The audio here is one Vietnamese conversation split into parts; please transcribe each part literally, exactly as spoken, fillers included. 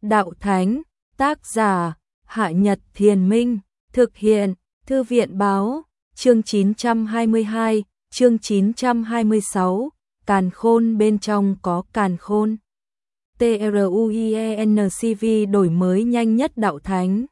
Đạo Thánh, tác giả, Hạ Nhật Thiền Minh, thực hiện, Thư viện Báo, chương chín trăm hai mươi hai, chương chín trăm hai mươi sáu, càn khôn bên trong có càn khôn. TRUIENCV đổi mới nhanh nhất Đạo Thánh.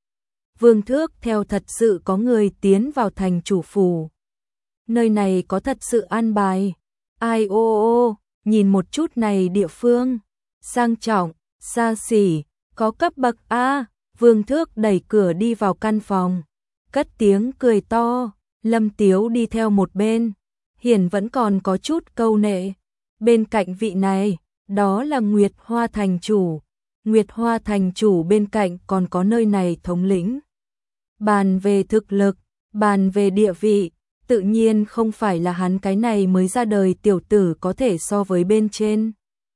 Vương Thước theo thật sự có người tiến vào thành chủ phủ. Nơi này có thật sự an bài. Ai ô ô, nhìn một chút này địa phương. Sang trọng, xa xỉ, có cấp bậc A. Vương Thước đẩy cửa đi vào căn phòng. Cất tiếng cười to. Lâm Tiếu đi theo một bên. Hiển vẫn còn có chút câu nệ. Bên cạnh vị này, đó là Nguyệt Hoa thành chủ. Nguyệt Hoa thành chủ bên cạnh còn có nơi này thống lĩnh. Bàn về thực lực, bàn về địa vị, tự nhiên không phải là hắn cái này mới ra đời tiểu tử có thể so với bên trên.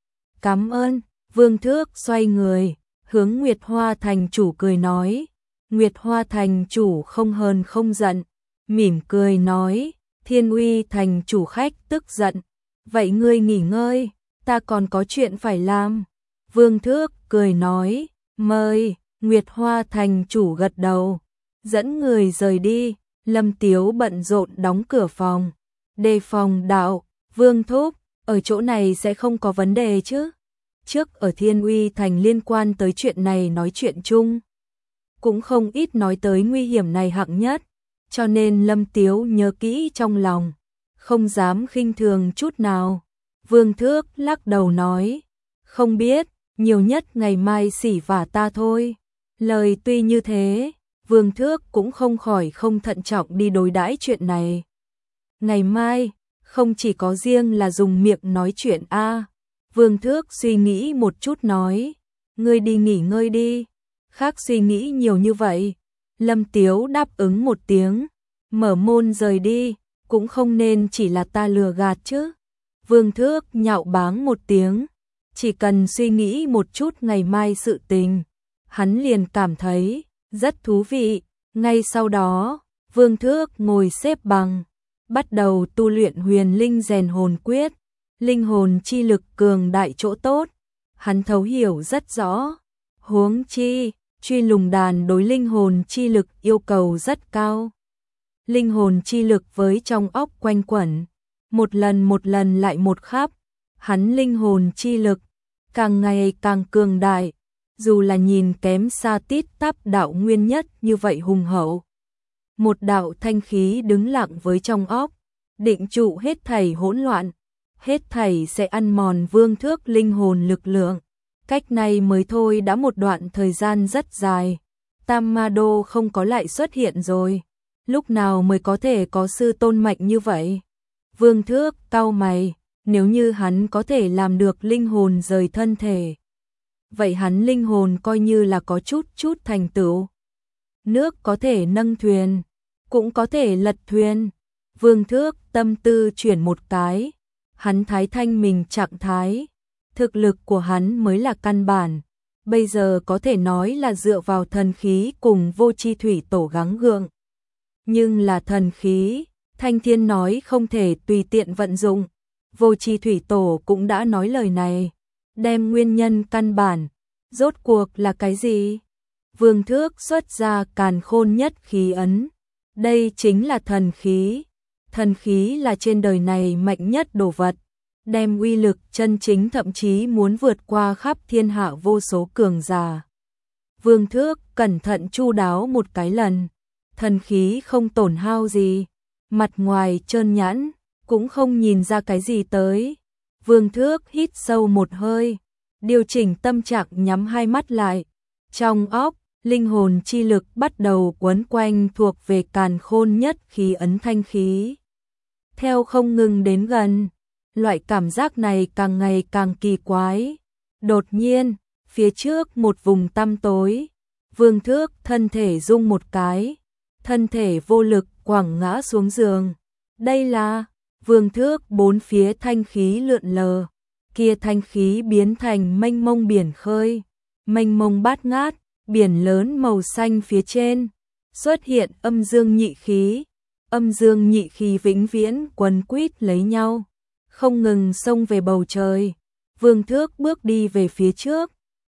Cảm ơn, Vương Thước xoay người, hướng Nguyệt Hoa thành chủ cười nói. Nguyệt Hoa thành chủ không hờn không giận, mỉm cười nói, Thiên Uy thành chủ khách tức giận. Vậy ngươi nghỉ ngơi, ta còn có chuyện phải làm. Vương Thước cười nói, mời. Nguyệt Hoa thành chủ gật đầu, dẫn người rời đi. Lâm Tiếu bận rộn đóng cửa phòng. Đề phòng đạo, Vương Thúc, ở chỗ này sẽ không có vấn đề chứ? Trước ở Thiên Uy thành liên quan tới chuyện này nói chuyện chung, cũng không ít nói tới nguy hiểm này hạng nhất, cho nên Lâm Tiếu nhớ kỹ trong lòng, không dám khinh thường chút nào. Vương Thước lắc đầu nói, không biết, nhiều nhất ngày mai xỉ vả ta thôi. Lời tuy như thế, Vương Thước cũng không khỏi không thận trọng đi đối đãi chuyện này. Ngày mai, không chỉ có riêng là dùng miệng nói chuyện a. À. Vương Thước suy nghĩ một chút nói, ngươi đi nghỉ ngơi đi, khác suy nghĩ nhiều như vậy. Lâm Tiếu đáp ứng một tiếng, mở môn rời đi, cũng không nên chỉ là ta lừa gạt chứ. Vương Thước nhạo báng một tiếng, chỉ cần suy nghĩ một chút ngày mai sự tình, hắn liền cảm thấy rất thú vị. Ngay sau đó, Vương Thước ngồi xếp bằng, bắt đầu tu luyện huyền linh rèn hồn quyết. Linh hồn chi lực cường đại chỗ tốt, hắn thấu hiểu rất rõ. Huống chi, truy lùng đàn đối linh hồn chi lực yêu cầu rất cao. Linh hồn chi lực với trong óc quanh quẩn, một lần một lần lại một khắp, hắn linh hồn chi lực càng ngày càng cường đại, dù là nhìn kém xa tít tắp đạo nguyên nhất như vậy hùng hậu. Một đạo thanh khí đứng lặng với trong óc, định trụ hết thảy hỗn loạn, hết thảy sẽ ăn mòn Vương Thước linh hồn lực lượng. Cách này mới thôi đã một đoạn thời gian rất dài, Tam Ma Đô không có lại xuất hiện rồi, lúc nào mới có thể có sư tôn mạnh như vậy? Vương Thước cau mày, nếu như hắn có thể làm được linh hồn rời thân thể, vậy hắn linh hồn coi như là có chút chút thành tựu. Nước có thể nâng thuyền, cũng có thể lật thuyền. Vương Thước tâm tư chuyển một cái, hắn thái thanh mình trạng thái, thực lực của hắn mới là căn bản, bây giờ có thể nói là dựa vào thần khí cùng Vô Chi Thủy Tổ gắng gượng. Nhưng là thần khí, Thanh Thiên nói không thể tùy tiện vận dụng, Vô Chi Thủy Tổ cũng đã nói lời này, đem nguyên nhân căn bản, rốt cuộc là cái gì? Vương Thước xuất ra càn khôn nhất khí ấn, đây chính là thần khí. Thần khí là trên đời này mạnh nhất đồ vật, đem uy lực chân chính thậm chí muốn vượt qua khắp thiên hạ vô số cường giả. Vương Thước cẩn thận chu đáo một cái lần, thần khí không tổn hao gì, mặt ngoài trơn nhẵn, cũng không nhìn ra cái gì tới. Vương Thước hít sâu một hơi, điều chỉnh tâm trạng nhắm hai mắt lại, trong óc, linh hồn chi lực bắt đầu quấn quanh thuộc về càn khôn nhất khí ấn thanh khí. Theo không ngừng đến gần, loại cảm giác này càng ngày càng kỳ quái. Đột nhiên, phía trước một vùng tăm tối, Vương Thước thân thể rung một cái, thân thể vô lực quẳng ngã xuống giường. Đây là, Vương Thước bốn phía thanh khí lượn lờ, kia thanh khí biến thành mênh mông biển khơi, mênh mông bát ngát, biển lớn màu xanh phía trên, xuất hiện âm dương nhị khí. Âm dương nhị khí vĩnh viễn quấn quýt lấy nhau, không ngừng xông về bầu trời. Vương Thước bước đi về phía trước,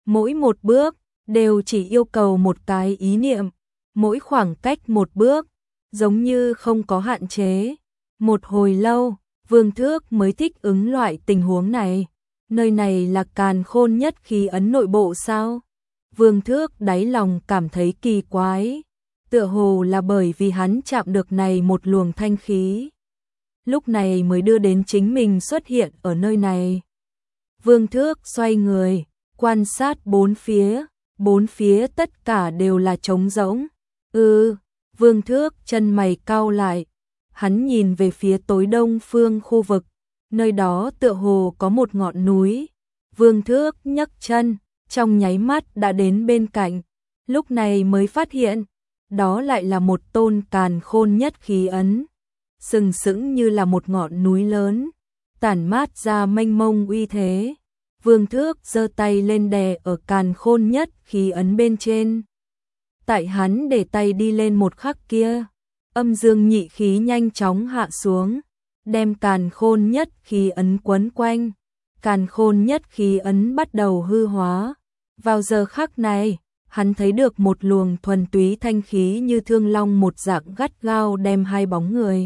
mỗi một bước đều chỉ yêu cầu một cái ý niệm, mỗi khoảng cách một bước, giống như không có hạn chế. Một hồi lâu, Vương Thước mới thích ứng loại tình huống này. Nơi này là càn khôn nhất khí ấn nội bộ sao? Vương Thước đáy lòng cảm thấy kỳ quái, tựa hồ là bởi vì hắn chạm được này một luồng thanh khí, lúc này mới đưa đến chính mình xuất hiện ở nơi này. Vương Thước xoay người, quan sát bốn phía, bốn phía tất cả đều là trống rỗng. Ừ, Vương Thước chân mày cau lại, hắn nhìn về phía tối đông phương khu vực, nơi đó tựa hồ có một ngọn núi. Vương Thước nhấc chân, trong nháy mắt đã đến bên cạnh, lúc này mới phát hiện, đó lại là một tôn càn khôn nhất khí ấn, sừng sững như là một ngọn núi lớn, tản mát ra mênh mông uy thế. Vương Thước giơ tay lên đè ở càn khôn nhất khí ấn bên trên. Tại hắn để tay đi lên một khắc kia, âm dương nhị khí nhanh chóng hạ xuống, đem càn khôn nhất khí ấn quấn quanh. Càn khôn nhất khí ấn bắt đầu hư hóa. Vào giờ khắc này, hắn thấy được một luồng thuần túy thanh khí như thương long một dạng gắt gao đem hai bóng người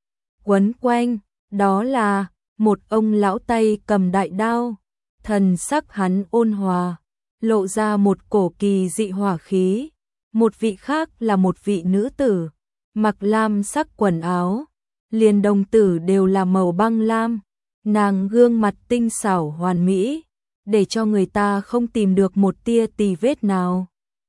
quấn quanh. Đó là một ông lão tay cầm đại đao, thần sắc hắn ôn hòa, lộ ra một cổ kỳ dị hỏa khí. Một vị khác là một vị nữ tử, mặc lam sắc quần áo, liền đồng tử đều là màu băng lam, nàng gương mặt tinh xảo hoàn mỹ, để cho người ta không tìm được một tia tì vết nào.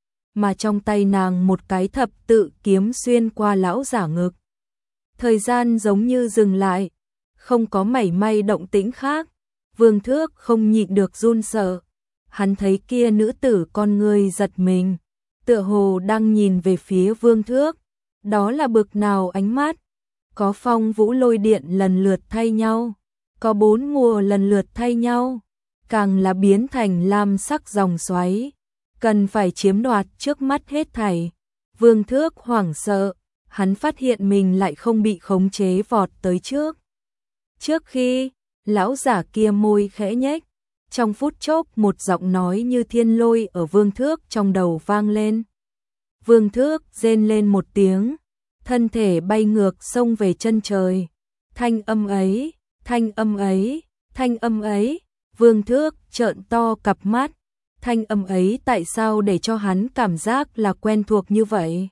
Mà trong tay nàng một cái thập tự kiếm xuyên qua lão giả ngực. Thời gian giống như dừng lại, không có mảy may động tĩnh khác. Vương Thước không nhịn được run sợ. Hắn thấy kia nữ tử con người giật mình, tựa hồ đang nhìn về phía Vương Thước. Đó là bực nào ánh mắt? Có phong vũ lôi điện lần lượt thay nhau, có bốn mùa lần lượt thay nhau, càng là biến thành lam sắc dòng xoáy, cần phải chiếm đoạt trước mắt hết thảy. Vương Thước hoảng sợ, hắn phát hiện mình lại không bị khống chế vọt tới trước. Trước khi, lão giả kia môi khẽ nhếch, trong phút chốc một giọng nói như thiên lôi ở Vương Thước trong đầu vang lên. Vương Thước rên lên một tiếng, thân thể bay ngược xông về chân trời. Thanh âm ấy, thanh âm ấy, thanh âm ấy, Vương Thước trợn to cặp mắt. Thanh âm ấy tại sao để cho hắn cảm giác là quen thuộc như vậy?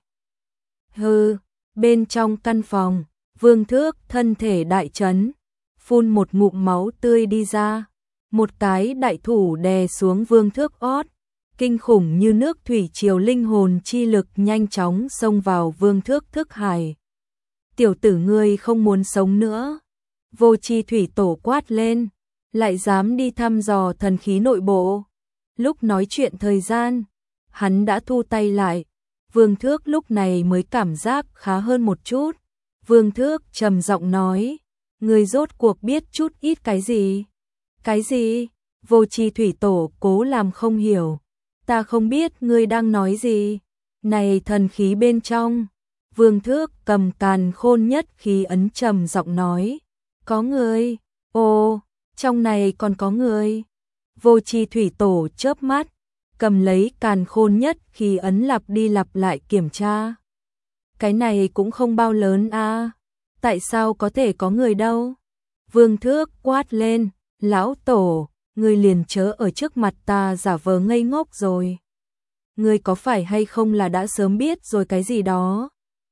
Hừ, bên trong căn phòng, Vương Thước thân thể đại chấn, phun một ngụm máu tươi đi ra. Một cái đại thủ đè xuống Vương Thước ót, kinh khủng như nước thủy triều linh hồn chi lực nhanh chóng xông vào Vương Thước thức hải. Tiểu tử ngươi không muốn sống nữa. Vô Chi thủy tổ quát lên, lại dám đi thăm dò thần khí nội bộ. Lúc nói chuyện thời gian, hắn đã thu tay lại. Vương Thước lúc này mới cảm giác khá hơn một chút. Vương Thước trầm giọng nói, ngươi rốt cuộc biết chút ít cái gì? Cái gì? Vô Chi thủy tổ cố làm không hiểu. Ta không biết ngươi đang nói gì. Này thần khí bên trong. Vương Thước cầm càn khôn nhất khí ấn trầm giọng nói, có người. Ồ, trong này còn có người. Vô Chi thủy tổ chớp mắt, cầm lấy càn khôn nhất khí ấn lặp đi lặp lại kiểm tra. Cái này cũng không bao lớn a, à. Tại sao có thể có người đâu? Vương Thước quát lên, lão tổ, ngươi liền chớ ở trước mặt ta giả vờ ngây ngốc rồi. Ngươi có phải hay không là đã sớm biết rồi cái gì đó?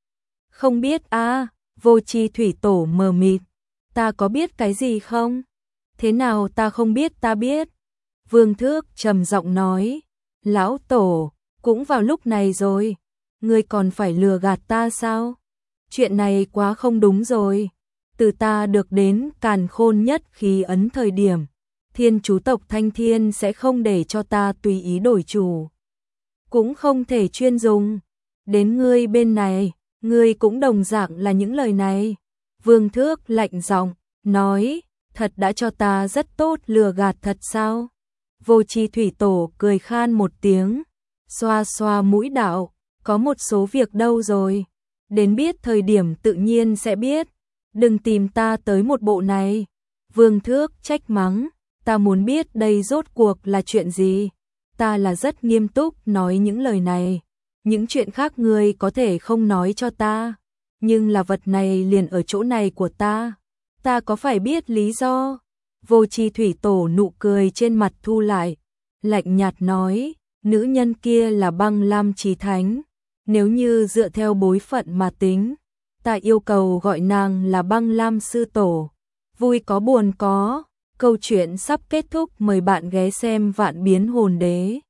Không biết a, à, Vô Chi thủy tổ mờ mịt. Ta có biết cái gì không? Thế nào ta không biết ta biết? Vương Thước trầm giọng nói, lão tổ, cũng vào lúc này rồi, ngươi còn phải lừa gạt ta sao? Chuyện này quá không đúng rồi. Từ ta được đến càn khôn nhất khí ấn thời điểm, Thiên chú tộc Thanh Thiên sẽ không để cho ta tùy ý đổi chủ, cũng không thể chuyên dùng. Đến ngươi bên này, ngươi cũng đồng dạng là những lời này. Vương Thước lạnh giọng nói, thật đã cho ta rất tốt lừa gạt thật sao? Vô Chi thủy tổ cười khan một tiếng, xoa xoa mũi đạo, có một số việc đâu rồi, đến biết thời điểm tự nhiên sẽ biết, đừng tìm ta tới một bộ này. Vương Thước trách mắng, ta muốn biết đây rốt cuộc là chuyện gì. ta là rất nghiêm túc nói những lời này. Những chuyện khác ngươi có thể không nói cho ta, nhưng là vật này liền ở chỗ này của ta. Ta có phải biết lý do? Vô Chi thủy tổ nụ cười trên mặt thu lại, lạnh nhạt nói, nữ nhân kia là Băng Lam Chí Thánh. Nếu như dựa theo bối phận mà tính, ta yêu cầu gọi nàng là Băng Lam Sư Tổ. Vui có buồn có, câu chuyện sắp kết thúc, mời bạn ghé xem Vạn Biến Hồn Đế.